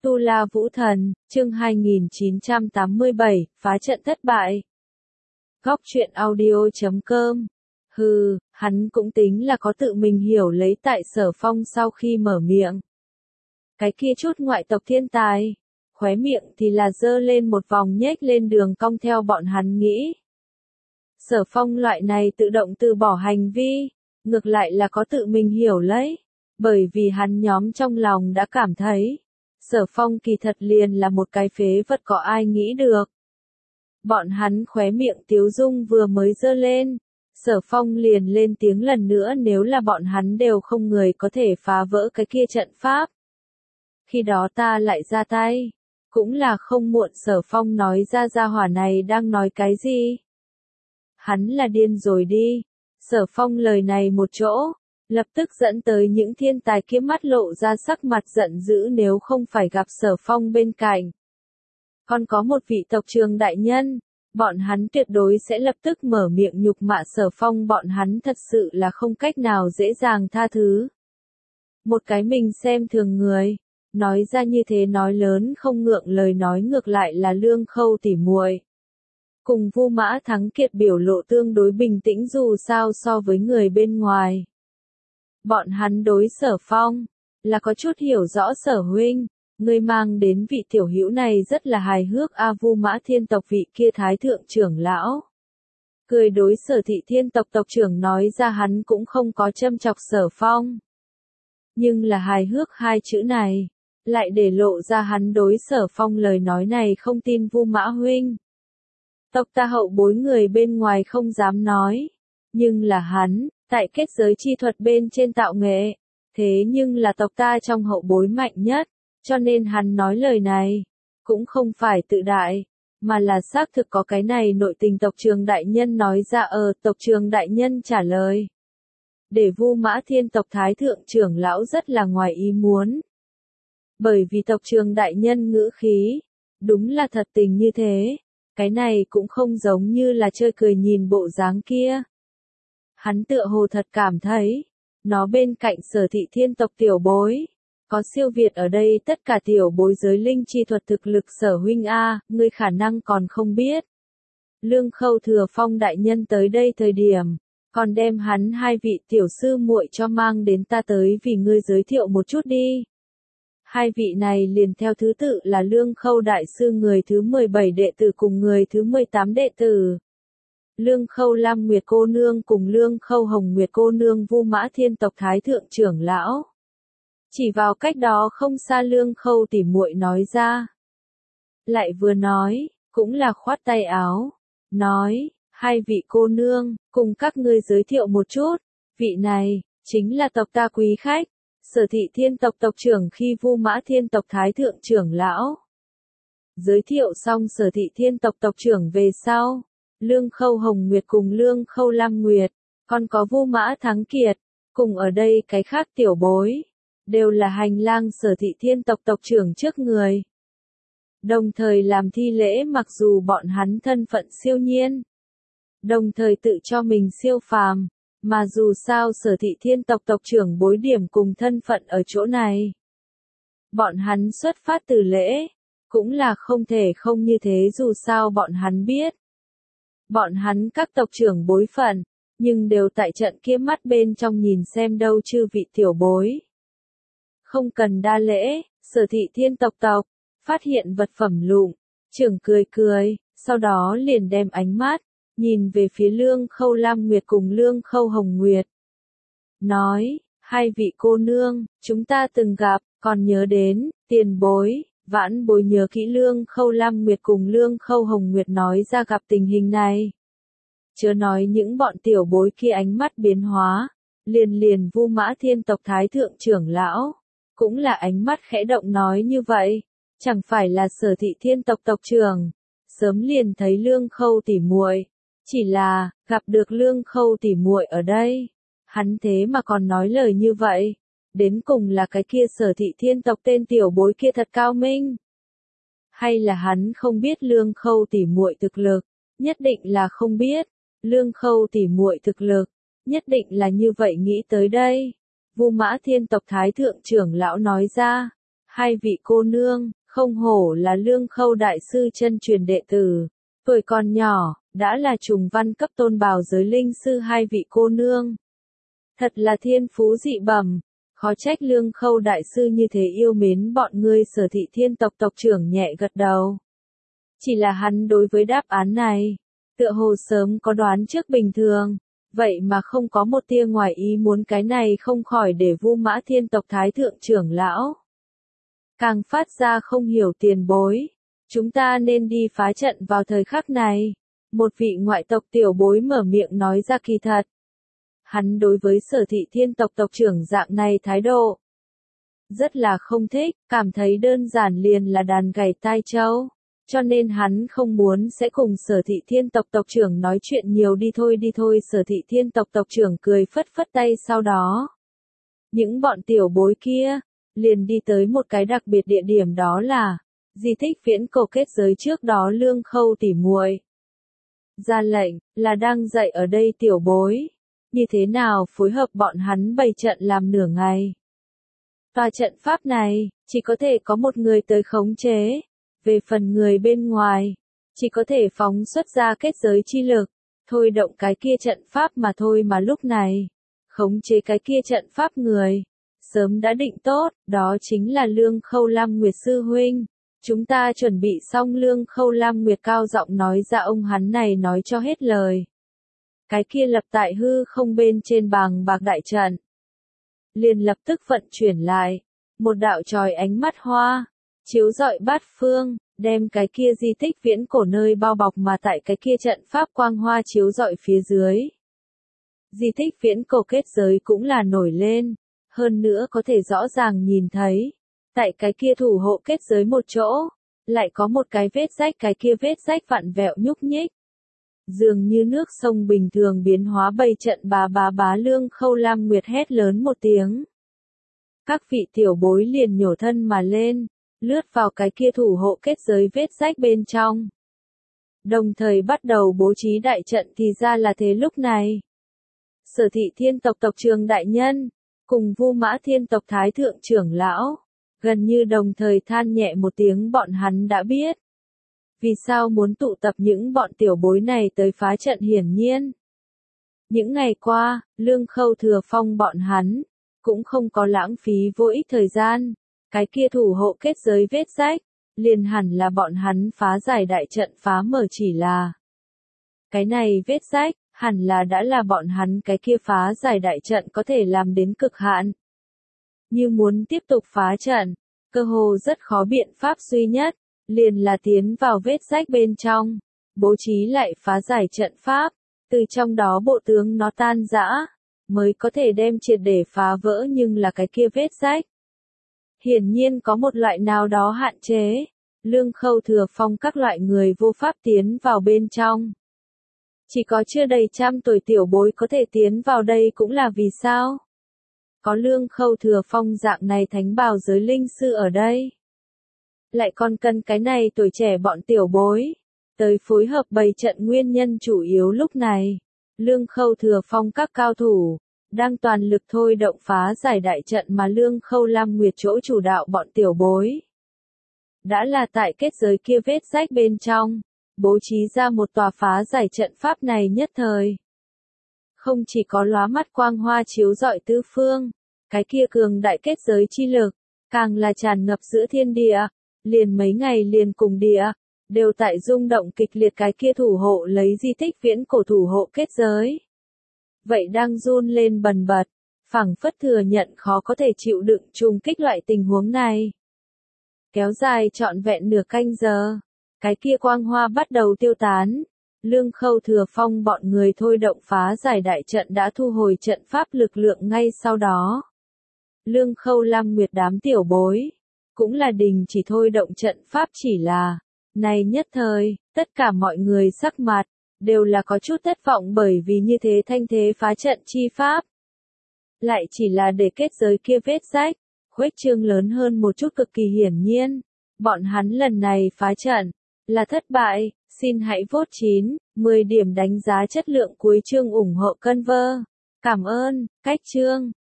Tu La Vũ Thần, chương 2987, phá trận thất bại. Góc truyện audio.com. Hắn cũng tính là có tự mình hiểu lấy tại Sở Phong sau khi mở miệng. Cái kia chút ngoại tộc thiên tài, khóe miệng thì là dơ lên một vòng nhếch lên đường cong theo bọn hắn nghĩ. Sở Phong loại này tự động từ bỏ hành vi, ngược lại là có tự mình hiểu lấy, bởi vì hắn nhóm trong lòng đã cảm thấy, Sở Phong kỳ thật liền là một cái phế vật có ai nghĩ được. Bọn hắn khóe miệng tiếu dung vừa mới dơ lên, Sở Phong liền lên tiếng lần nữa nếu là bọn hắn đều không người có thể phá vỡ cái kia trận pháp. Khi đó ta lại ra tay, cũng là không muộn. Sở Phong nói ra gia hỏa này đang nói cái gì? Hắn là điên rồi đi. Sở Phong lời này một chỗ, lập tức dẫn tới những thiên tài kia mắt lộ ra sắc mặt giận dữ nếu không phải gặp Sở Phong bên cạnh. Còn có một vị tộc trưởng đại nhân, bọn hắn tuyệt đối sẽ lập tức mở miệng nhục mạ Sở Phong, bọn hắn thật sự là không cách nào dễ dàng tha thứ. Một cái mình xem thường người, nói ra như thế nói lớn không ngượng lời nói ngược lại là Lương Khâu tỉ muội. Cùng Vu Mã Thắng Kiệt biểu lộ tương đối bình tĩnh dù sao so với người bên ngoài. Bọn hắn đối Sở Phong, là có chút hiểu rõ. Sở huynh, ngươi mang đến vị tiểu hữu này rất là hài hước a. Vu Mã Thiên tộc vị kia thái thượng trưởng lão cười đối Sở Thị Thiên tộc tộc trưởng nói ra, hắn cũng không có châm chọc Sở Phong. Nhưng là hài hước hai chữ này, lại để lộ ra hắn đối Sở Phong lời nói này không tin. Vu Mã huynh, tộc ta hậu bối người bên ngoài không dám nói, nhưng là hắn, tại kết giới chi thuật bên trên tạo nghệ, thế nhưng là tộc ta trong hậu bối mạnh nhất, cho nên hắn nói lời này, cũng không phải tự đại, mà là xác thực có cái này nội tình. Tộc trưởng đại nhân nói ra. Tộc trưởng đại nhân trả lời, để Vu Mã Thiên tộc thái thượng trưởng lão rất là ngoài ý muốn. Bởi vì tộc trưởng đại nhân ngữ khí, đúng là thật tình như thế, cái này cũng không giống như là chơi cười nhìn bộ dáng kia. Hắn tựa hồ thật cảm thấy, nó bên cạnh Sở Thị Thiên tộc tiểu bối, có siêu việt ở đây tất cả tiểu bối giới linh chi thuật thực lực. Sở huynh a, ngươi khả năng còn không biết. Lương Khâu Thừa Phong đại nhân tới đây thời điểm, còn đem hắn hai vị tiểu sư muội cho mang đến ta tới vì ngươi giới thiệu một chút đi. Hai vị này liền theo thứ tự là Lương Khâu đại sư người thứ 17 đệ tử cùng người thứ 18 đệ tử. Lương Khâu Lam Nguyệt cô nương cùng Lương Khâu Hồng Nguyệt cô nương. Vu Mã Thiên tộc thái thượng trưởng lão chỉ vào cách đó không xa Lương Khâu tỉ muội nói ra. Lại vừa nói, cũng là khoát tay áo, nói, hai vị cô nương, cùng các ngươi giới thiệu một chút, vị này, chính là tộc ta quý khách, Sở Thị Thiên tộc tộc trưởng. Khi Vu Mã Thiên tộc thái thượng trưởng lão giới thiệu xong Sở Thị Thiên tộc tộc trưởng về sau, Lương Khâu Hồng Nguyệt cùng Lương Khâu Lam Nguyệt, còn có Vu Mã Thắng Kiệt, cùng ở đây cái khác tiểu bối, đều là hành lang Sở Thị Thiên tộc tộc trưởng trước người. Đồng thời làm thi lễ. Mặc dù bọn hắn thân phận siêu nhiên, đồng thời tự cho mình siêu phàm, mà dù sao Sở Thị Thiên tộc tộc trưởng bối điểm cùng thân phận ở chỗ này. Bọn hắn xuất phát từ lễ, cũng là không thể không như thế. Dù sao bọn hắn biết, bọn hắn các tộc trưởng bối phận, nhưng đều tại trận kia mắt bên trong nhìn xem đâu. Chư vị tiểu bối, không cần đa lễ. Sở Thị Thiên tộc phát hiện vật phẩm lụm, trưởng cười cười, sau đó liền đem ánh mắt nhìn về phía Lương Khâu Lam Nguyệt cùng Lương Khâu Hồng Nguyệt. Nói, hai vị cô nương, chúng ta từng gặp, còn nhớ đến, tiền bối, vãn bối nhớ kỹ. Lương Khâu Lam Nguyệt cùng Lương Khâu Hồng Nguyệt nói ra gặp tình hình này. Chớ nói những bọn tiểu bối kia ánh mắt biến hóa, liền Vu Mã Thiên tộc thái thượng trưởng lão, cũng là ánh mắt khẽ động nói như vậy, chẳng phải là Sở Thị Thiên tộc tộc trưởng, sớm liền thấy Lương Khâu tỉ muội. Chỉ là, gặp được Lương Khâu tỉ muội ở đây, hắn thế mà còn nói lời như vậy, đến cùng là cái kia Sở Thị Thiên tộc tên tiểu bối kia thật cao minh. Hay là hắn không biết Lương Khâu tỉ muội thực lực, nhất định là không biết, Lương Khâu tỉ muội thực lực, nhất định là như vậy. Nghĩ tới đây, Vu Mã Thiên tộc thái thượng trưởng lão nói ra, Hai vị cô nương, không hổ là Lương Khâu đại sư chân truyền đệ tử, tuổi còn nhỏ, đã là trùng văn cấp tôn bào giới linh sư hai vị cô nương. Thật là thiên phú dị bẩm, khó trách Lương Khâu đại sư như thế yêu mến bọn ngươi. Sở Thị Thiên tộc tộc trưởng nhẹ gật đầu. Chỉ là hắn đối với đáp án này, tựa hồ sớm có đoán trước bình thường, vậy mà không có một tia ngoài ý muốn, cái này không khỏi để Vu Mã Thiên tộc thái thượng trưởng lão càng phát ra không hiểu. Tiền bối, chúng ta nên đi phá trận vào thời khắc này. Một vị ngoại tộc tiểu bối mở miệng nói ra. Kỳ thật, hắn đối với Sở Thị Thiên tộc tộc trưởng dạng này thái độ rất là không thích, cảm thấy đơn giản liền là đàn gảy tai trâu, cho nên hắn không muốn sẽ cùng Sở Thị Thiên tộc tộc trưởng nói chuyện nhiều. Đi thôi. Sở Thị Thiên tộc tộc trưởng cười phất phất tay, sau đó những bọn tiểu bối kia liền đi tới một cái đặc biệt địa điểm, đó là di tích viễn cổ kết giới. Trước đó Lương Khâu tỉ muội ra lệnh là đang dạy ở đây tiểu bối như thế nào phối hợp bọn hắn bày trận làm nửa ngày. Tòa trận pháp này chỉ có thể có một người tới khống chế, về phần người bên ngoài chỉ có thể phóng xuất ra kết giới chi lực, thôi động cái kia trận pháp mà thôi. Mà lúc này khống chế cái kia trận pháp người sớm đã định tốt, đó chính là Lương Khâu Lam Nguyệt sư huynh. Chúng ta chuẩn bị xong. Lương Khâu Lam Nguyệt cao giọng nói ra. Ông hắn này nói cho hết lời, cái kia lập tại hư không bên trên bàng bạc đại trận liền lập tức vận chuyển lại, một đạo chói ánh mắt hoa chiếu rọi bát phương, đem cái kia di tích viễn cổ nơi bao bọc. Mà tại cái kia trận pháp quang hoa chiếu rọi phía dưới, di tích viễn cổ kết giới cũng là nổi lên, hơn nữa có thể rõ ràng nhìn thấy, tại cái kia thủ hộ kết giới một chỗ, lại có một cái vết rách. Cái kia vết rách vặn vẹo nhúc nhích, dường như nước sông bình thường biến hóa. Bày trận bá. Lương Khâu Lam Nguyệt hét lớn một tiếng, các vị tiểu bối liền nhổ thân mà lên, lướt vào cái kia thủ hộ kết giới vết rách bên trong, đồng thời bắt đầu bố trí đại trận. Thì ra là thế. Lúc này Sở Thị Thiên tộc tộc trưởng đại nhân cùng Vu Mã Thiên tộc thái thượng trưởng lão gần như đồng thời than nhẹ một tiếng. Bọn hắn đã biết vì sao muốn tụ tập những bọn tiểu bối này tới phá trận. Hiển nhiên, những ngày qua, Lương Khâu Thừa Phong bọn hắn cũng không có lãng phí vô ích thời gian. Cái kia thủ hộ kết giới vết rách liền hẳn là bọn hắn phá giải đại trận phá mở, chỉ là cái này vết rách hẳn là đã là bọn hắn cái kia phá giải đại trận có thể làm đến cực hạn. Như muốn tiếp tục phá trận, cơ hồ rất khó. Biện pháp duy nhất liền là tiến vào vết rách bên trong, bố trí lại phá giải trận pháp, từ trong đó bộ tướng nó tan rã, mới có thể đem triệt để phá vỡ. Nhưng là cái kia vết rách hiển nhiên có một loại nào đó hạn chế, Lương Khâu Thừa Phong các loại người vô pháp tiến vào bên trong. Chỉ có chưa đầy 100 tuổi tiểu bối có thể tiến vào. đây cũng là vì sao có Lương Khâu Thừa Phong dạng này thánh bào giới linh sư ở đây, lại còn cần cái này tuổi trẻ bọn tiểu bối tới phối hợp bày trận. Nguyên nhân chủ yếu lúc này, Lương Khâu Thừa Phong các cao thủ đang toàn lực thôi động phá giải đại trận, mà Lương Khâu Lam Nguyệt chỗ chủ đạo bọn tiểu bối đã là tại kết giới kia vết rách bên trong bố trí ra một tòa phá giải trận pháp. Này nhất thời không chỉ có lóa mắt quang hoa chiếu rọi tứ phương, cái kia cường đại kết giới chi lực càng là tràn ngập giữa thiên địa, liền mấy ngày liền cùng địa đều tại rung động kịch liệt. Cái kia thủ hộ lấy di tích viễn cổ thủ hộ kết giới vậy đang run lên bần bật, phảng phất thừa nhận khó có thể chịu đựng trùng kích. Loại tình huống này kéo dài trọn vẹn nửa canh giờ, cái kia quang hoa bắt đầu tiêu tán. Lương Khâu Thừa Phong bọn người thôi động phá giải đại trận đã thu hồi trận pháp lực lượng. Ngay sau đó, Lương Khâu Lam Nguyệt đám tiểu bối cũng là đình chỉ thôi động trận pháp. Chỉ là này nhất thời, tất cả mọi người sắc mặt đều là có chút thất vọng, bởi vì như thế thanh thế phá trận chi pháp lại chỉ là để kết giới kia vết rách khuếch trương lớn hơn một chút. Cực kỳ hiển nhiên, bọn hắn lần này phá trận là thất bại. Xin hãy vote 9, 10 điểm đánh giá chất lượng cuối chương ủng hộ Conver. Cảm ơn. Cách chương